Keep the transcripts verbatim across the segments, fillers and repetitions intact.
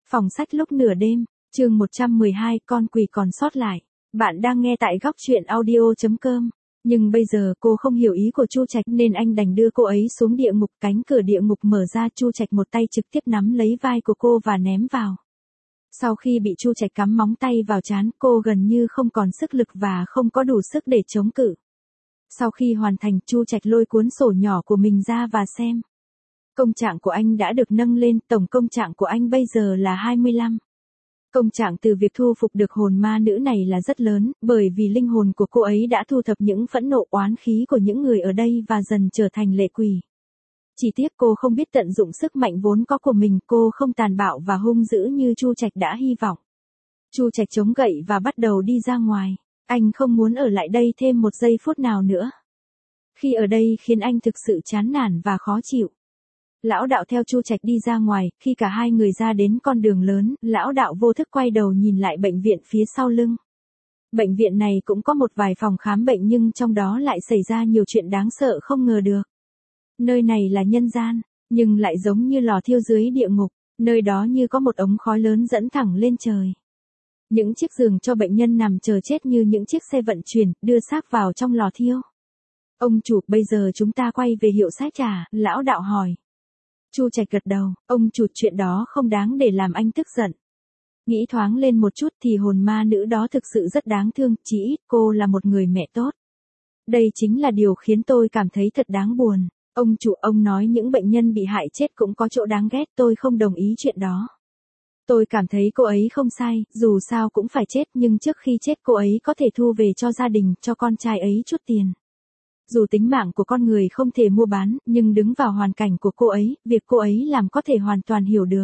Phòng sách lúc nửa đêm, chương một trăm mười hai, con quỷ còn sót lại. Bạn đang nghe tại góc truyện audio chấm com. Nhưng bây giờ cô không hiểu ý của Chu Trạch nên anh đành đưa cô ấy xuống địa ngục. Cánh cửa địa ngục mở ra, Chu Trạch một tay trực tiếp nắm lấy vai của cô và ném vào. Sau khi bị Chu Trạch cắm móng tay vào trán, cô gần như không còn sức lực và không có đủ sức để chống cự. Sau khi hoàn thành, Chu Trạch lôi cuốn sổ nhỏ của mình ra và xem. Công trạng của anh đã được nâng lên, tổng công trạng của anh bây giờ là hai mươi lăm. Công trạng từ việc thu phục được hồn ma nữ này là rất lớn, bởi vì linh hồn của cô ấy đã thu thập những phẫn nộ oán khí của những người ở đây và dần trở thành lệ quỷ. Chỉ tiếc cô không biết tận dụng sức mạnh vốn có của mình, cô không tàn bạo và hung dữ như Chu Trạch đã hy vọng. Chu Trạch chống gậy và bắt đầu đi ra ngoài. Anh không muốn ở lại đây thêm một giây phút nào nữa. Khi ở đây khiến anh thực sự chán nản và khó chịu. Lão đạo theo Chu Trạch đi ra ngoài, khi cả hai người ra đến con đường lớn, lão đạo vô thức quay đầu nhìn lại bệnh viện phía sau lưng. Bệnh viện này cũng có một vài phòng khám bệnh nhưng trong đó lại xảy ra nhiều chuyện đáng sợ không ngờ được. Nơi này là nhân gian, nhưng lại giống như lò thiêu dưới địa ngục, nơi đó như có một ống khói lớn dẫn thẳng lên trời. Những chiếc giường cho bệnh nhân nằm chờ chết như những chiếc xe vận chuyển, đưa xác vào trong lò thiêu. Ông chủ, bây giờ chúng ta quay về hiệu sách à? Lão đạo hỏi. Chu Trạch gật đầu, ông chủ, chuyện đó không đáng để làm anh tức giận. Nghĩ thoáng lên một chút thì hồn ma nữ đó thực sự rất đáng thương, chỉ ít cô là một người mẹ tốt. Đây chính là điều khiến tôi cảm thấy thật đáng buồn. Ông chủ, ông nói những bệnh nhân bị hại chết cũng có chỗ đáng ghét, tôi không đồng ý chuyện đó. Tôi cảm thấy cô ấy không sai, dù sao cũng phải chết, nhưng trước khi chết cô ấy có thể thu về cho gia đình, cho con trai ấy chút tiền. Dù tính mạng của con người không thể mua bán, nhưng đứng vào hoàn cảnh của cô ấy, việc cô ấy làm có thể hoàn toàn hiểu được.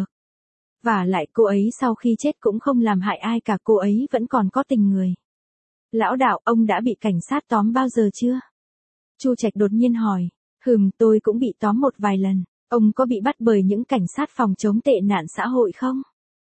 Và lại cô ấy sau khi chết cũng không làm hại ai cả, cô ấy vẫn còn có tình người. Lão đạo, ông đã bị cảnh sát tóm bao giờ chưa? Chu Trạch đột nhiên hỏi. Hừm, tôi cũng bị tóm một vài lần. Ông có bị bắt bởi những cảnh sát phòng chống tệ nạn xã hội không?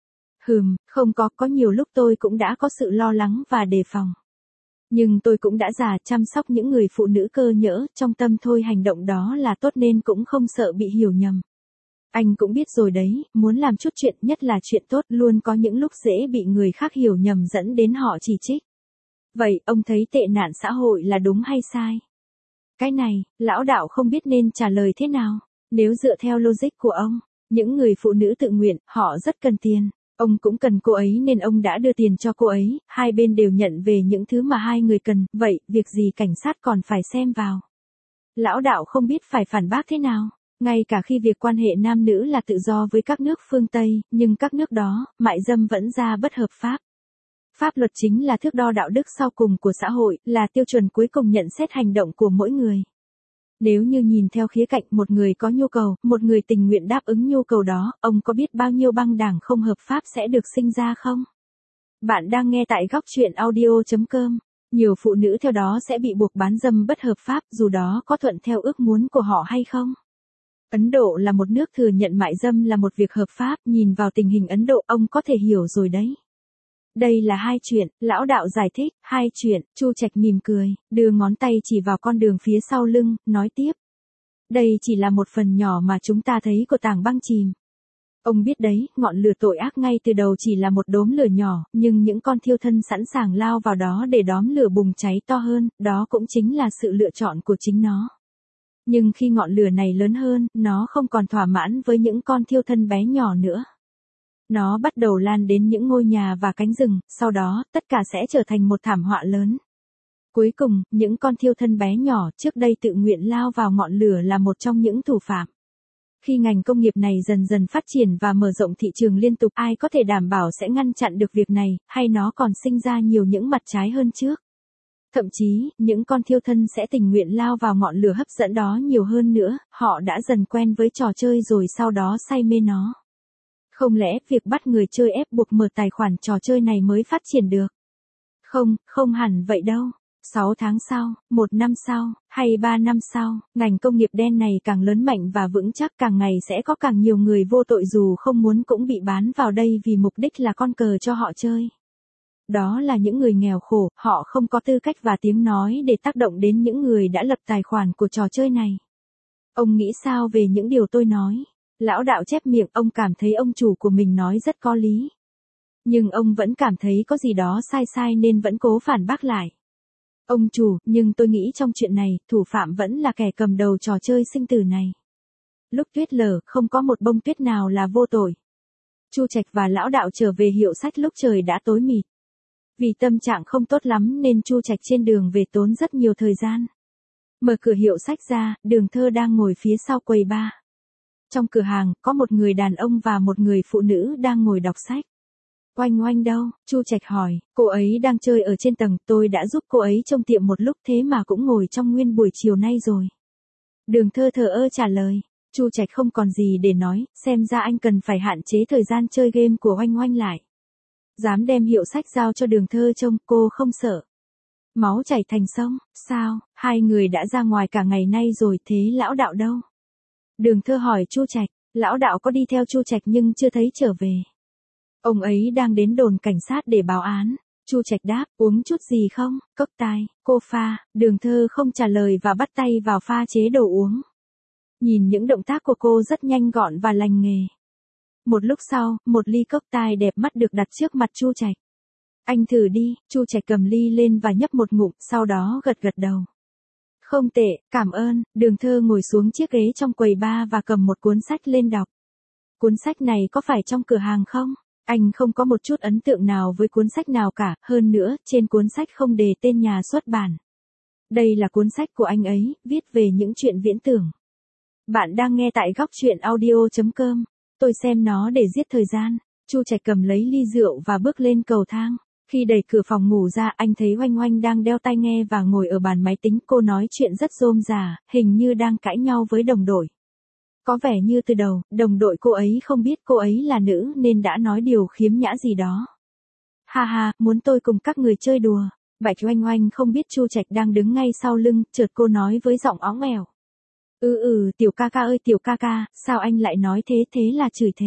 Hừm, không có, có nhiều lúc tôi cũng đã có sự lo lắng và đề phòng. Nhưng tôi cũng đã già, chăm sóc những người phụ nữ cơ nhỡ, trong tâm thôi, hành động đó là tốt nên cũng không sợ bị hiểu nhầm. Anh cũng biết rồi đấy, muốn làm chút chuyện, nhất là chuyện tốt, luôn có những lúc dễ bị người khác hiểu nhầm dẫn đến họ chỉ trích. Vậy, ông thấy tệ nạn xã hội là đúng hay sai? Cái này, lão đạo không biết nên trả lời thế nào. Nếu dựa theo logic của ông, những người phụ nữ tự nguyện, họ rất cần tiền. Ông cũng cần cô ấy nên ông đã đưa tiền cho cô ấy, hai bên đều nhận về những thứ mà hai người cần, vậy, việc gì cảnh sát còn phải xem vào? Lão đạo không biết phải phản bác thế nào, ngay cả khi việc quan hệ nam nữ là tự do với các nước phương Tây, nhưng các nước đó, mại dâm vẫn ra bất hợp pháp. Pháp luật chính là thước đo đạo đức sau cùng của xã hội, là tiêu chuẩn cuối cùng nhận xét hành động của mỗi người. Nếu như nhìn theo khía cạnh một người có nhu cầu, một người tình nguyện đáp ứng nhu cầu đó, ông có biết bao nhiêu băng đảng không hợp pháp sẽ được sinh ra không? Bạn đang nghe tại góc truyện audio chấm com. Nhiều phụ nữ theo đó sẽ bị buộc bán dâm bất hợp pháp, dù đó có thuận theo ước muốn của họ hay không. Ấn Độ là một nước thừa nhận mại dâm là một việc hợp pháp, nhìn vào tình hình Ấn Độ, ông có thể hiểu rồi đấy. Đây là hai chuyện, lão đạo giải thích, hai chuyện. Chu Trạch mỉm cười, đưa ngón tay chỉ vào con đường phía sau lưng, nói tiếp. Đây chỉ là một phần nhỏ mà chúng ta thấy của tảng băng chìm. Ông biết đấy, ngọn lửa tội ác ngay từ đầu chỉ là một đốm lửa nhỏ, nhưng những con thiêu thân sẵn sàng lao vào đó để đóm lửa bùng cháy to hơn, đó cũng chính là sự lựa chọn của chính nó. Nhưng khi ngọn lửa này lớn hơn, nó không còn thỏa mãn với những con thiêu thân bé nhỏ nữa. Nó bắt đầu lan đến những ngôi nhà và cánh rừng, sau đó, tất cả sẽ trở thành một thảm họa lớn. Cuối cùng, những con thiêu thân bé nhỏ trước đây tự nguyện lao vào ngọn lửa là một trong những thủ phạm. Khi ngành công nghiệp này dần dần phát triển và mở rộng thị trường liên tục, ai có thể đảm bảo sẽ ngăn chặn được việc này, hay nó còn sinh ra nhiều những mặt trái hơn trước? Thậm chí, những con thiêu thân sẽ tình nguyện lao vào ngọn lửa hấp dẫn đó nhiều hơn nữa, họ đã dần quen với trò chơi rồi sau đó say mê nó. Không lẽ việc bắt người chơi ép buộc mở tài khoản trò chơi này mới phát triển được? Không, không hẳn vậy đâu. sáu tháng sau, một năm sau, hay ba năm sau, ngành công nghiệp đen này càng lớn mạnh và vững chắc, càng ngày sẽ có càng nhiều người vô tội dù không muốn cũng bị bán vào đây vì mục đích là con cờ cho họ chơi. Đó là những người nghèo khổ, họ không có tư cách và tiếng nói để tác động đến những người đã lập tài khoản của trò chơi này. Ông nghĩ sao về những điều tôi nói? Lão đạo chép miệng, ông cảm thấy ông chủ của mình nói rất có lý. Nhưng ông vẫn cảm thấy có gì đó sai sai nên vẫn cố phản bác lại. Ông chủ, nhưng tôi nghĩ trong chuyện này, thủ phạm vẫn là kẻ cầm đầu trò chơi sinh tử này. Lúc tuyết lở, không có một bông tuyết nào là vô tội. Chu Trạch và lão đạo trở về hiệu sách lúc trời đã tối mịt. Vì tâm trạng không tốt lắm nên Chu Trạch trên đường về tốn rất nhiều thời gian. Mở cửa hiệu sách ra, Đường Thơ đang ngồi phía sau quầy bar. Trong cửa hàng, có một người đàn ông và một người phụ nữ đang ngồi đọc sách. Oanh Oanh đâu? Chu Trạch hỏi, cô ấy đang chơi ở trên tầng, tôi đã giúp cô ấy trông tiệm một lúc thế mà cũng ngồi trong nguyên buổi chiều nay rồi. Đường Thơ thờ ơ trả lời. Chu Trạch không còn gì để nói, xem ra anh cần phải hạn chế thời gian chơi game của Oanh Oanh lại. Dám đem hiệu sách giao cho Đường Thơ trông, cô không sợ. Máu chảy thành sông, sao, hai người đã ra ngoài cả ngày nay rồi, thế lão đạo đâu? Đường Thơ hỏi Chu Trạch, lão đạo có đi theo Chu Trạch nhưng chưa thấy trở về. Ông ấy đang đến đồn cảnh sát để báo án. Chu Trạch đáp, uống chút gì không? Cốc tai, cô pha. Đường Thơ không trả lời và bắt tay vào pha chế đồ uống. Nhìn những động tác của cô rất nhanh gọn và lành nghề. Một lúc sau, một ly cốc tai đẹp mắt được đặt trước mặt Chu Trạch. Anh thử đi. Chu Trạch cầm ly lên và nhấp một ngụm, sau đó gật gật đầu. Không tệ, cảm ơn. Đường Thơ ngồi xuống chiếc ghế trong quầy bar và cầm một cuốn sách lên đọc. Cuốn sách này có phải trong cửa hàng không? Anh không có một chút ấn tượng nào với cuốn sách nào cả, hơn nữa, trên cuốn sách không đề tên nhà xuất bản. Đây là cuốn sách của anh ấy, viết về những chuyện viễn tưởng. Bạn đang nghe tại góc truyện audio chấm com. Tôi xem nó để giết thời gian. Chu Trạch cầm lấy ly rượu và bước lên cầu thang. Khi đẩy cửa phòng ngủ ra, anh thấy Oanh Oanh đang đeo tai nghe và ngồi ở bàn máy tính. Cô nói chuyện rất rôm rả, hình như đang cãi nhau với đồng đội. Có vẻ như từ đầu, đồng đội cô ấy không biết cô ấy là nữ nên đã nói điều khiếm nhã gì đó. Ha ha, muốn tôi cùng các người chơi đùa. Bạch Oanh Oanh không biết Chu Trạch đang đứng ngay sau lưng, chợt cô nói với giọng óng ẻo. Ừ ừ, tiểu ca ca ơi tiểu ca ca, sao anh lại nói thế, thế là chửi thề.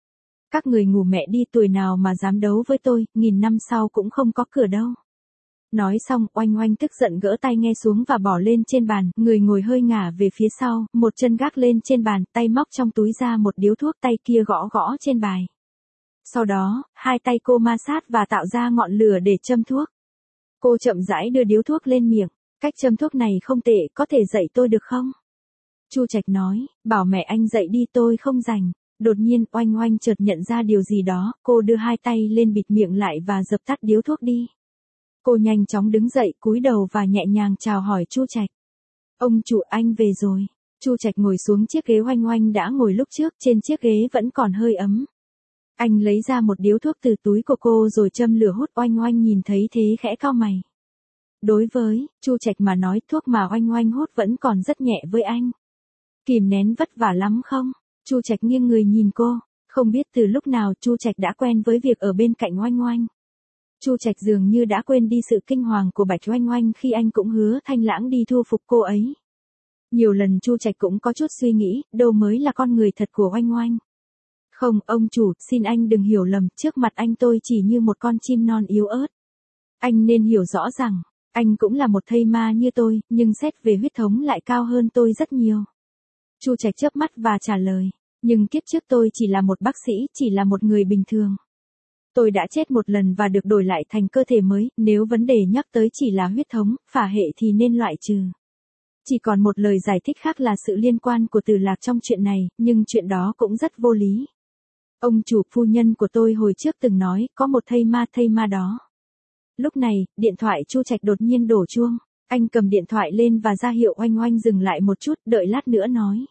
Các người ngủ mẹ đi, tuổi nào mà dám đấu với tôi, nghìn năm sau cũng không có cửa đâu. Nói xong, Oanh Oanh tức giận gỡ tay nghe xuống và bỏ lên trên bàn, người ngồi hơi ngả về phía sau, một chân gác lên trên bàn, tay móc trong túi ra một điếu thuốc, tay kia gõ gõ trên bài. Sau đó, hai tay cô ma sát và tạo ra ngọn lửa để châm thuốc. Cô chậm rãi đưa điếu thuốc lên miệng, cách châm thuốc này không tệ, có thể dạy tôi được không? Chu Trạch nói, bảo mẹ anh dạy đi, tôi không rảnh. Đột nhiên, Oanh Oanh chợt nhận ra điều gì đó, cô đưa hai tay lên bịt miệng lại và dập tắt điếu thuốc đi. Cô nhanh chóng đứng dậy, cúi đầu và nhẹ nhàng chào hỏi Chu Trạch. Ông chủ, anh về rồi. Chu Trạch ngồi xuống chiếc ghế Oanh Oanh đã ngồi lúc trước, trên chiếc ghế vẫn còn hơi ấm. Anh lấy ra một điếu thuốc từ túi của cô rồi châm lửa hút. Oanh Oanh nhìn thấy thế khẽ cau mày. Đối với Chu Trạch mà nói, thuốc mà Oanh Oanh hút vẫn còn rất nhẹ với anh. Kìm nén vất vả lắm không? Chu Trạch nghiêng người nhìn cô, không biết từ lúc nào Chu Trạch đã quen với việc ở bên cạnh Oanh Oanh. Chu Trạch dường như đã quên đi sự kinh hoàng của Bạch Oanh Oanh khi anh cũng hứa Thanh Lãng đi thu phục cô ấy. Nhiều lần Chu Trạch cũng có chút suy nghĩ, đâu mới là con người thật của Oanh Oanh. Không, ông chủ, xin anh đừng hiểu lầm, trước mặt anh tôi chỉ như một con chim non yếu ớt. Anh nên hiểu rõ rằng, anh cũng là một thây ma như tôi, nhưng xét về huyết thống lại cao hơn tôi rất nhiều. Chu Trạch chớp mắt và trả lời, nhưng kiếp trước tôi chỉ là một bác sĩ, chỉ là một người bình thường. Tôi đã chết một lần và được đổi lại thành cơ thể mới, nếu vấn đề nhắc tới chỉ là huyết thống, phả hệ thì nên loại trừ. Chỉ còn một lời giải thích khác là sự liên quan của Từ Lạc trong chuyện này, nhưng chuyện đó cũng rất vô lý. Ông chủ, phu nhân của tôi hồi trước từng nói, có một thây ma thây ma đó. Lúc này, điện thoại Chu Trạch đột nhiên đổ chuông. Anh cầm điện thoại lên và ra hiệu Oanh Oanh dừng lại một chút, đợi lát nữa nói.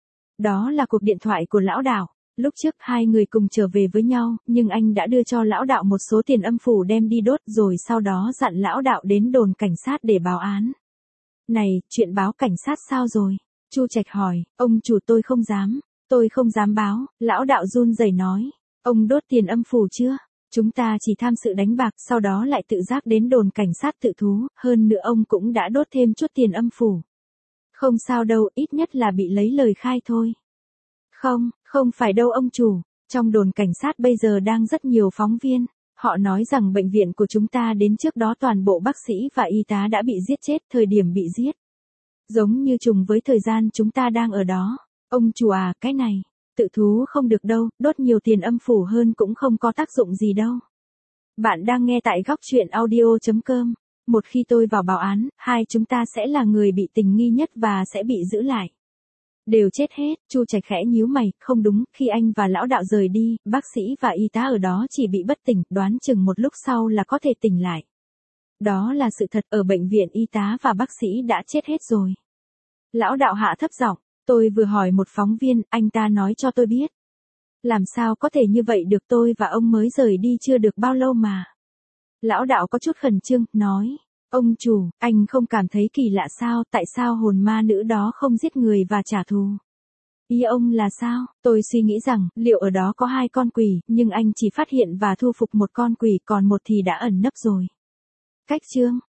Đó là cuộc điện thoại của lão đạo. Lúc trước hai người cùng trở về với nhau, nhưng anh đã đưa cho lão đạo một số tiền âm phủ đem đi đốt rồi sau đó dặn lão đạo đến đồn cảnh sát để báo án. Này, chuyện báo cảnh sát sao rồi? Chu Trạch hỏi, ông chủ tôi không dám, tôi không dám báo, lão đạo run rẩy nói. Ông đốt tiền âm phủ chưa? Chúng ta chỉ tham sự đánh bạc, sau đó lại tự giác đến đồn cảnh sát tự thú, hơn nữa ông cũng đã đốt thêm chút tiền âm phủ. Không sao đâu, ít nhất là bị lấy lời khai thôi. Không, không phải đâu ông chủ, trong đồn cảnh sát bây giờ đang rất nhiều phóng viên. Họ nói rằng bệnh viện của chúng ta đến trước đó toàn bộ bác sĩ và y tá đã bị giết chết thời điểm bị giết. Giống như trùng với thời gian chúng ta đang ở đó. Ông chủ à, cái này, Tự thú không được đâu, đốt nhiều tiền âm phủ hơn cũng không có tác dụng gì đâu. Bạn đang nghe tại góc chuyện audio.com. Một khi tôi vào báo án, hai chúng ta sẽ là người bị tình nghi nhất và sẽ bị giữ lại. Đều chết hết, Chu Trạch khẽ nhíu mày, không đúng, khi anh và lão đạo rời đi, bác sĩ và y tá ở đó chỉ bị bất tỉnh, đoán chừng một lúc sau là có thể tỉnh lại. Đó là sự thật, ở bệnh viện y tá và bác sĩ đã chết hết rồi. Lão đạo hạ thấp giọng, tôi vừa hỏi một phóng viên, anh ta nói cho tôi biết. Làm sao có thể như vậy được, tôi và ông mới rời đi chưa được bao lâu mà. Lão đạo có chút khẩn trương, nói, ông chủ, anh không cảm thấy kỳ lạ sao, tại sao hồn ma nữ đó không giết người và trả thù? Ý ông là sao? Tôi suy nghĩ rằng, liệu ở đó có hai con quỷ, nhưng anh chỉ phát hiện và thu phục một con quỷ, còn một thì đã ẩn nấp rồi. Cách chương,